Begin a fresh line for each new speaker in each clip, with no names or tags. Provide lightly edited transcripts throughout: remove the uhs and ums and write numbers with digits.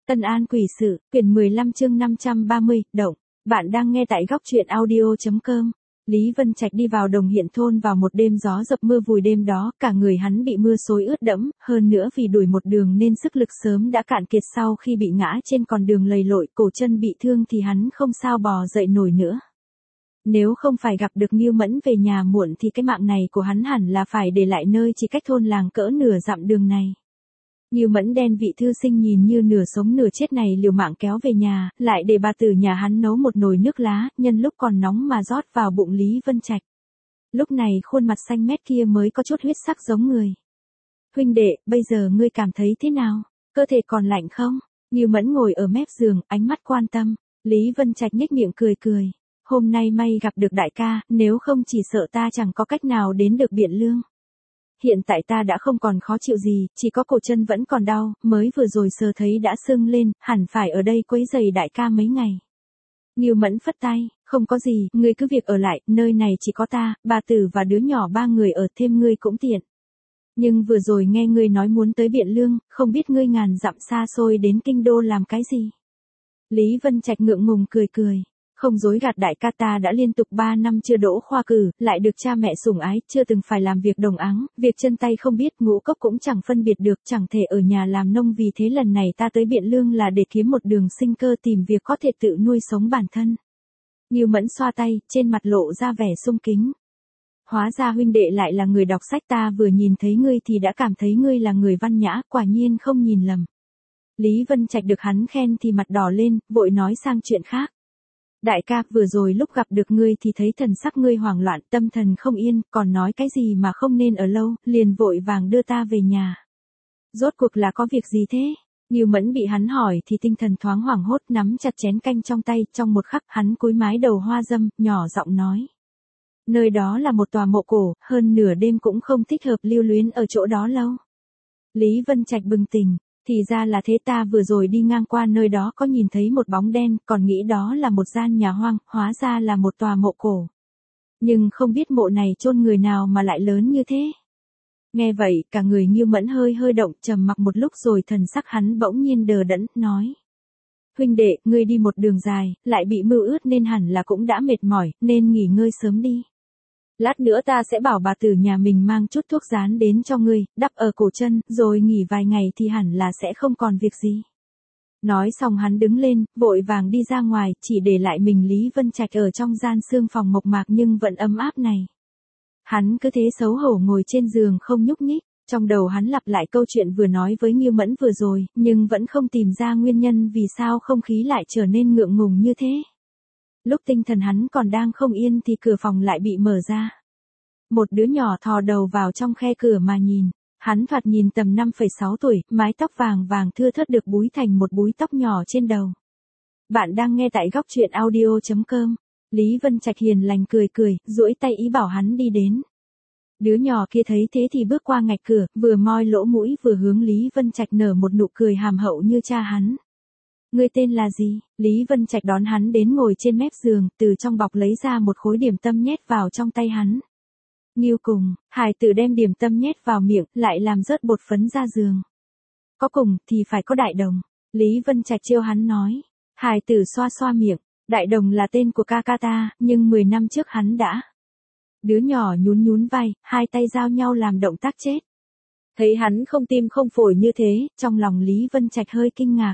Tân An Quỷ Sự, quyển 15 chương 530, động. Bạn đang nghe tại góc truyện audio.com. Lý Vân Trạch đi vào Đồng Hiện thôn vào một đêm gió dập mưa vùi đêm đó, cả người hắn bị mưa xối ướt đẫm, hơn nữa vì đuổi một đường nên sức lực sớm đã cạn kiệt sau khi bị ngã trên con đường lầy lội, cổ chân bị thương thì hắn không sao bò dậy nổi nữa. Nếu không phải gặp được Ngưu Mẫn về nhà muộn thì cái mạng này của hắn hẳn là phải để lại nơi chỉ cách thôn làng cỡ nửa dặm đường này. Ngưu Mẫn đen vị thư sinh nhìn như nửa sống nửa chết này liều mạng kéo về nhà, lại để bà tử nhà hắn nấu một nồi nước lá, nhân lúc còn nóng mà rót vào bụng Lý Vân Trạch. Lúc này khuôn mặt xanh mét kia mới có chút huyết sắc giống người. Huynh đệ, bây giờ ngươi cảm thấy thế nào? Cơ thể còn lạnh không? Ngưu Mẫn ngồi ở mép giường, ánh mắt quan tâm. Lý Vân Trạch nhếch miệng cười cười. Hôm nay may gặp được đại ca, nếu không chỉ sợ ta chẳng có cách nào đến được Biện Lương. Hiện tại ta đã không còn khó chịu gì, chỉ có cổ chân vẫn còn đau, mới vừa rồi sờ thấy đã sưng lên, hẳn phải ở đây quấy rầy đại ca mấy ngày. Ngưu Mẫn phất tay, không có gì, ngươi cứ việc ở lại, nơi này chỉ có ta, bà tử và đứa nhỏ ba người ở, thêm ngươi cũng tiện. Nhưng vừa rồi nghe ngươi nói muốn tới Biện Lương, không biết ngươi ngàn dặm xa xôi đến kinh đô làm cái gì. Lý Vân Trạch ngượng ngùng cười cười. Không dối gạt đại ca, ta đã liên tục 3 năm chưa đỗ khoa cử, lại được cha mẹ sủng ái, chưa từng phải làm việc đồng áng, việc chân tay không biết, ngũ cốc cũng chẳng phân biệt được, chẳng thể ở nhà làm nông, vì thế lần này ta tới Biện Lương là để kiếm một đường sinh cơ, tìm việc có thể tự nuôi sống bản thân. Ngưu Mẫn xoa tay, trên mặt lộ ra vẻ sung kính. Hóa ra huynh đệ lại là người đọc sách, ta vừa nhìn thấy ngươi thì đã cảm thấy ngươi là người văn nhã, quả nhiên không nhìn lầm. Lý Vân Trạch được hắn khen thì mặt đỏ lên, vội nói sang chuyện khác. Đại ca, vừa rồi lúc gặp được ngươi thì thấy thần sắc ngươi hoảng loạn, tâm thần không yên, còn nói cái gì mà không nên ở lâu, liền vội vàng đưa ta về nhà. Rốt cuộc là có việc gì thế? Ngưu Mẫn bị hắn hỏi thì tinh thần thoáng hoảng hốt, nắm chặt chén canh trong tay, trong một khắc hắn cúi mái đầu hoa dâm, nhỏ giọng nói. Nơi đó là một tòa mộ cổ, hơn nửa đêm cũng không thích hợp lưu luyến ở chỗ đó lâu. Lý Vân Trạch bừng tỉnh. Thì ra là thế, ta vừa rồi đi ngang qua nơi đó có nhìn thấy một bóng đen, còn nghĩ đó là một gian nhà hoang, hóa ra là một tòa mộ cổ. Nhưng không biết mộ này chôn người nào mà lại lớn như thế. Nghe vậy, cả người Ngưu Mẫn hơi động, trầm mặc một lúc rồi thần sắc hắn bỗng nhiên đờ đẫn, nói. Huynh đệ, ngươi đi một đường dài, lại bị mưa ướt nên hẳn là cũng đã mệt mỏi, nên nghỉ ngơi sớm đi. Lát nữa ta sẽ bảo bà tử nhà mình mang chút thuốc rán đến cho ngươi, đắp ở cổ chân, rồi nghỉ vài ngày thì hẳn là sẽ không còn việc gì. Nói xong hắn đứng lên, vội vàng đi ra ngoài, chỉ để lại mình Lý Vân Trạch ở trong gian sương phòng mộc mạc nhưng vẫn ấm áp này. Hắn cứ thế xấu hổ ngồi trên giường không nhúc nhích, trong đầu hắn lặp lại câu chuyện vừa nói với Ngưu Mẫn vừa rồi, nhưng vẫn không tìm ra nguyên nhân vì sao không khí lại trở nên ngượng ngùng như thế. Lúc tinh thần hắn còn đang không yên thì cửa phòng lại bị mở ra. Một đứa nhỏ thò đầu vào trong khe cửa mà nhìn. Hắn thoạt nhìn tầm 5,6 tuổi, mái tóc vàng vàng thưa thớt được búi thành một búi tóc nhỏ trên đầu. Bạn đang nghe tại góc truyện audio.com. Lý Vân Trạch hiền lành cười, duỗi tay ý bảo hắn đi đến. Đứa nhỏ kia thấy thế thì bước qua ngạch cửa, vừa moi lỗ mũi vừa hướng Lý Vân Trạch nở một nụ cười hàm hậu như cha hắn. Ngươi tên là gì? Lý Vân Trạch đón hắn đến ngồi trên mép giường, từ trong bọc lấy ra một khối điểm tâm nhét vào trong tay hắn. Ngưu cùng, hài tử đem điểm tâm nhét vào miệng, lại làm rớt bột phấn ra giường. Có cùng thì phải có đại đồng. Lý Vân Trạch trêu hắn nói. Hài tử xoa xoa miệng. Đại đồng là tên của ca ca ta, nhưng 10 năm trước hắn đã. Đứa nhỏ nhún vai, hai tay giao nhau làm động tác chết. Thấy hắn không tim không phổi như thế, trong lòng Lý Vân Trạch hơi kinh ngạc.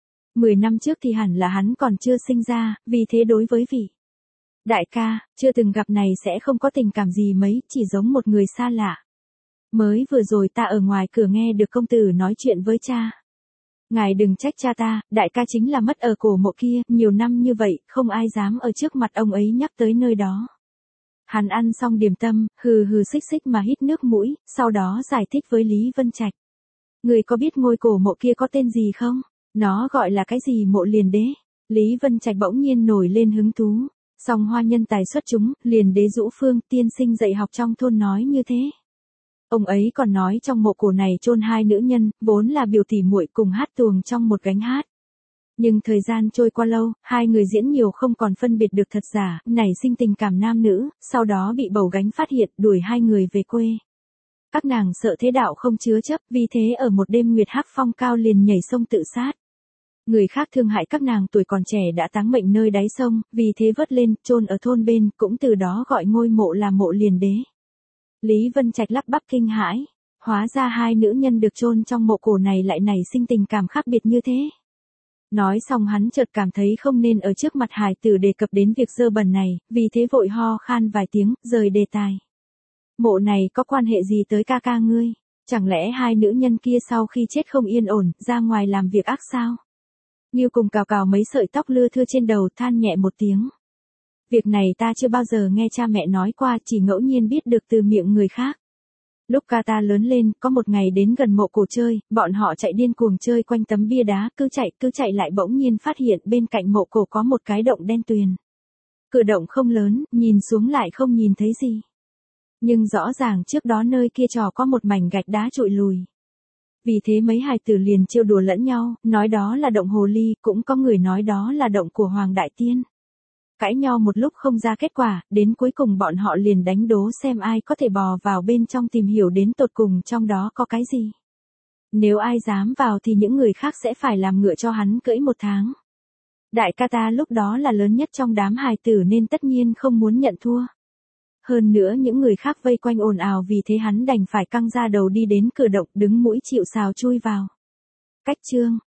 10 năm trước thì hẳn là hắn còn chưa sinh ra, vì thế đối với vị đại ca, chưa từng gặp này sẽ không có tình cảm gì mấy, chỉ giống một người xa lạ. Mới vừa rồi ta ở ngoài cửa nghe được công tử nói chuyện với cha. Ngài đừng trách cha ta, đại ca chính là mất ở cổ mộ kia, nhiều năm như vậy, không ai dám ở trước mặt ông ấy nhắc tới nơi đó. Hắn ăn xong điểm tâm, hừ xích mà hít nước mũi, sau đó giải thích với Lý Vân Trạch. Người có biết ngôi cổ mộ kia có tên gì không? Nó gọi là cái gì mộ liền đế? Lý Vân Trạch bỗng nhiên nổi lên hứng thú. Song hoa nhân tài xuất chúng, liền đế Dũ Phương, tiên sinh dạy học trong thôn nói như thế. Ông ấy còn nói trong mộ cổ này chôn hai nữ nhân, vốn là biểu tỷ muội cùng hát tuồng trong một gánh hát. Nhưng thời gian trôi qua lâu, hai người diễn nhiều không còn phân biệt được thật giả, nảy sinh tình cảm nam nữ, sau đó bị bầu gánh phát hiện, đuổi hai người về quê. Các nàng sợ thế đạo không chứa chấp, vì thế ở một đêm nguyệt hắc phong cao liền nhảy sông tự sát. Người khác thương hại các nàng tuổi còn trẻ đã táng mệnh nơi đáy sông, vì thế vớt lên, chôn ở thôn bên, cũng từ đó gọi ngôi mộ là mộ liền đế. Lý Vân Trạch lắp bắp kinh hãi, hóa ra hai nữ nhân được chôn trong mộ cổ này lại nảy sinh tình cảm khác biệt như thế. Nói xong hắn chợt cảm thấy không nên ở trước mặt hài tử đề cập đến việc dơ bẩn này, vì thế vội ho khan vài tiếng, rời đề tài. Mộ này có quan hệ gì tới ca ca ngươi? Chẳng lẽ hai nữ nhân kia sau khi chết không yên ổn, ra ngoài làm việc ác sao? Ngưu cùng cào cào mấy sợi tóc lưa thưa trên đầu, than nhẹ một tiếng. Việc này ta chưa bao giờ nghe cha mẹ nói qua, chỉ ngẫu nhiên biết được từ miệng người khác. Lúc ca ta lớn lên, có một ngày đến gần mộ cổ chơi, bọn họ chạy điên cuồng chơi quanh tấm bia đá, cứ chạy lại bỗng nhiên phát hiện bên cạnh mộ cổ có một cái động đen tuyền. Cửa động không lớn, nhìn xuống lại không nhìn thấy gì. Nhưng rõ ràng trước đó nơi kia trò có một mảnh gạch đá trụi lùi. Vì thế mấy hài tử liền trêu đùa lẫn nhau, nói đó là động hồ ly, cũng có người nói đó là động của Hoàng Đại Tiên. Cãi nhau một lúc không ra kết quả, đến cuối cùng bọn họ liền đánh đố xem ai có thể bò vào bên trong tìm hiểu đến tột cùng trong đó có cái gì. Nếu ai dám vào thì những người khác sẽ phải làm ngựa cho hắn cưỡi 1 tháng. Đại ca ta lúc đó là lớn nhất trong đám hài tử nên tất nhiên không muốn nhận thua. Hơn nữa những người khác vây quanh ồn ào vì thế hắn đành phải căng ra đầu đi đến cửa động đứng mũi chịu sào chui vào. Cách chương